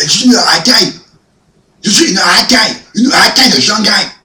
je suis une racaille. Je suis une racaille de Shanghai.